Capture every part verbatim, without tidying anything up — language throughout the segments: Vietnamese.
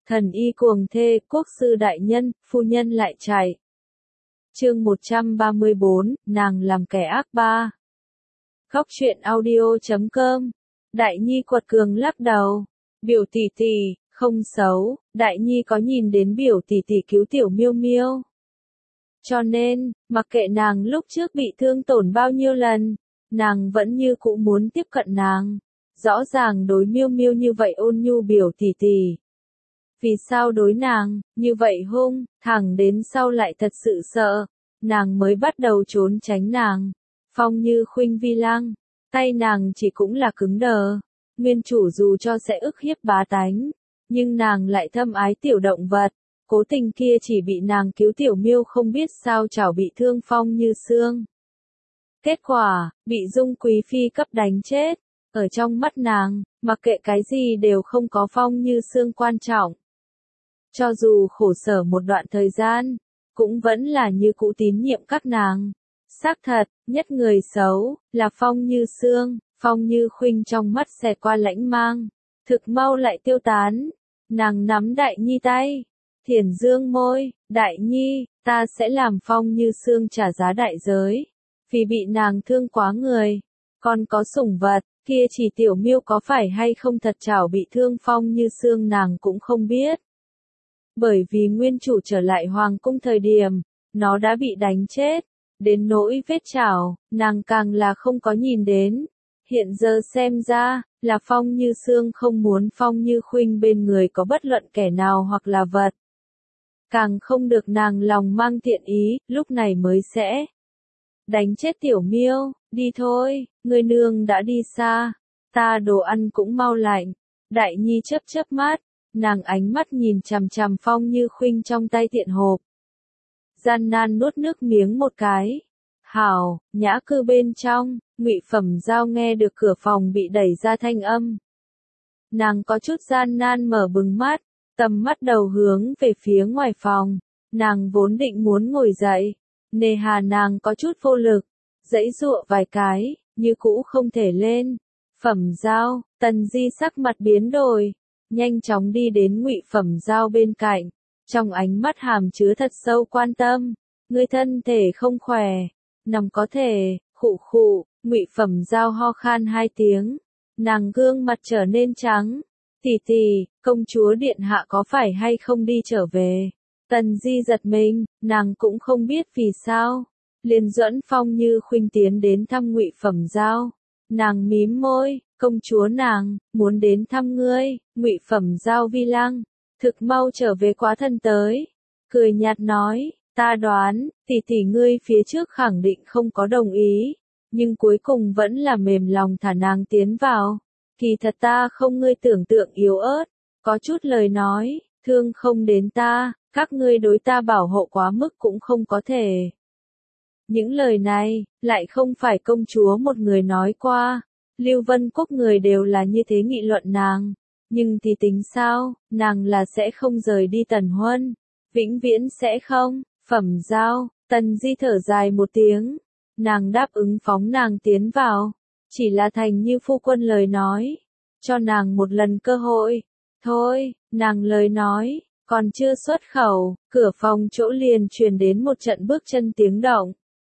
Thần y cuồng thê, quốc sư đại nhân, phu nhân lại chạy. Chương một trăm ba mươi bốn, nàng làm kẻ ác ba. Góc truyện audio chấm com. Đại Nhi quật cường lắc đầu. Biểu tỷ tỷ, không xấu, Đại Nhi có nhìn đến biểu tỷ tỷ cứu tiểu Miêu Miêu. Cho nên, mặc kệ nàng lúc trước bị thương tổn bao nhiêu lần, nàng vẫn như cũ muốn tiếp cận nàng. Rõ ràng đối Miêu Miêu như vậy ôn nhu biểu tỷ tỷ. Vì sao đối nàng, như vậy hung, thẳng đến sau lại thật sự sợ, nàng mới bắt đầu trốn tránh nàng. Phong Như Khuynh vi lăng, tay nàng chỉ cũng là cứng đờ, nguyên chủ dù cho sẽ ức hiếp bá tánh, nhưng nàng lại thâm ái tiểu động vật, cố tình kia chỉ bị nàng cứu tiểu Miêu không biết sao chảo bị thương Phong Như Sương. Kết quả, bị Dung Quý Phi cấp đánh chết, ở trong mắt nàng, mặc kệ cái gì đều không có Phong Như Sương quan trọng. Cho dù khổ sở một đoạn thời gian, cũng vẫn là như cũ tín nhiệm các nàng. Xác thật, nhất người xấu, là Phong Như Sương, Phong Như Khuynh trong mắt xẹt qua lãnh mang, thực mau lại tiêu tán. Nàng nắm Đại Nhi tay, thiển dương môi, Đại Nhi, ta sẽ làm Phong Như Sương trả giá đại giới, vì bị nàng thương quá người. Còn có sủng vật, kia chỉ tiểu Miêu có phải hay không thật chảo bị thương Phong Như Sương nàng cũng không biết. Bởi vì nguyên chủ trở lại hoàng cung thời điểm, nó đã bị đánh chết, đến nỗi vết chảo, nàng càng là không có nhìn đến. Hiện giờ xem ra, là Phong Như Sương không muốn Phong Như Khuynh bên người có bất luận kẻ nào hoặc là vật. Càng không được nàng lòng mang thiện ý, lúc này mới sẽ đánh chết tiểu Miêu, đi thôi, người nương đã đi xa, ta đồ ăn cũng mau lạnh. Đại Nhi chớp chớp mắt. Nàng ánh mắt nhìn chằm chằm Phong Như Khuynh trong tay tiện hộp. Gian nan nuốt nước miếng một cái. Hảo, nhã cư bên trong, Ngụy Phẩm Giao nghe được cửa phòng bị đẩy ra thanh âm. Nàng có chút gian nan mở bừng mắt, tầm mắt đầu hướng về phía ngoài phòng. Nàng vốn định muốn ngồi dậy, nề hà nàng có chút vô lực, giãy giụa vài cái, như cũ không thể lên. Phẩm Giao, Tần Di sắc mặt biến đổi. Nhanh chóng đi đến Ngụy Phẩm Giao bên cạnh, trong ánh mắt hàm chứa thật sâu quan tâm. Ngươi thân thể không khỏe, nằm có thể, khụ khụ. Ngụy Phẩm Giao ho khan hai tiếng, nàng gương mặt trở nên trắng. Tỷ tỷ, công chúa điện hạ có phải hay không đi trở về? Tần Di giật mình, nàng cũng không biết vì sao. Liền dẫn Phong Như Khuynh tiến đến thăm Ngụy Phẩm Giao. Nàng mím môi, công chúa nàng, muốn đến thăm ngươi. Ngụy Phẩm Giao vi lăng, thực mau trở về quá thân tới. Cười nhạt nói, ta đoán, tỷ tỷ ngươi phía trước khẳng định không có đồng ý, nhưng cuối cùng vẫn là mềm lòng thả nàng tiến vào. Kỳ thật ta không ngươi tưởng tượng yếu ớt, có chút lời nói, thương không đến ta, các ngươi đối ta bảo hộ quá mức cũng không có thể. Những lời này, lại không phải công chúa một người nói qua, Lưu Vân Quốc người đều là như thế nghị luận nàng, nhưng thì tính sao, nàng là sẽ không rời đi Tần Huân, vĩnh viễn sẽ không. Phẩm Giao, Tần Di thở dài một tiếng, nàng đáp ứng phóng nàng tiến vào, chỉ là thành như phu quân lời nói, cho nàng một lần cơ hội. Thôi, nàng lời nói, còn chưa xuất khẩu, cửa phòng chỗ liền truyền đến một trận bước chân tiếng động.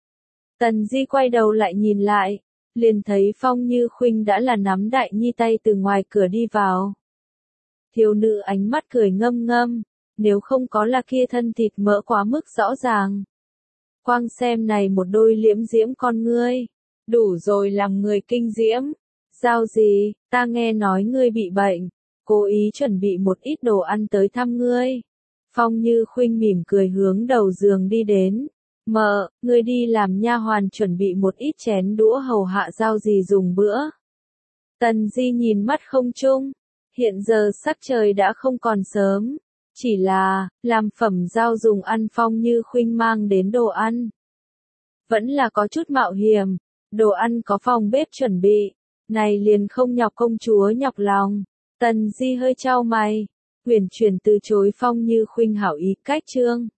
Tần Di quay đầu lại nhìn lại, liền thấy Phong Như Khuynh đã là nắm Đại Nhi tay từ ngoài cửa đi vào. Thiếu nữ ánh mắt cười ngâm ngâm, nếu không có là kia thân thịt mỡ quá mức rõ ràng. Quang xem này một đôi liễm diễm con ngươi, đủ rồi làm người kinh diễm. Giao gì, ta nghe nói ngươi bị bệnh, cố ý chuẩn bị một ít đồ ăn tới thăm ngươi. Phong Như Khuynh mỉm cười hướng đầu giường đi đến. Mợ, ngươi đi làm nha hoàn chuẩn bị một ít chén đũa hầu hạ Giao gì dùng bữa. Tần Di nhìn mắt không chung, hiện giờ sắc trời đã không còn sớm, chỉ là, làm Phẩm Giao dùng ăn Phong Như Khuynh mang đến đồ ăn. Vẫn là có chút mạo hiểm, đồ ăn có phòng bếp chuẩn bị, này liền không nhọc công chúa nhọc lòng. Tần Di hơi chau mày, huyền chuyển từ chối Phong Như Khuynh hảo ý cách trương.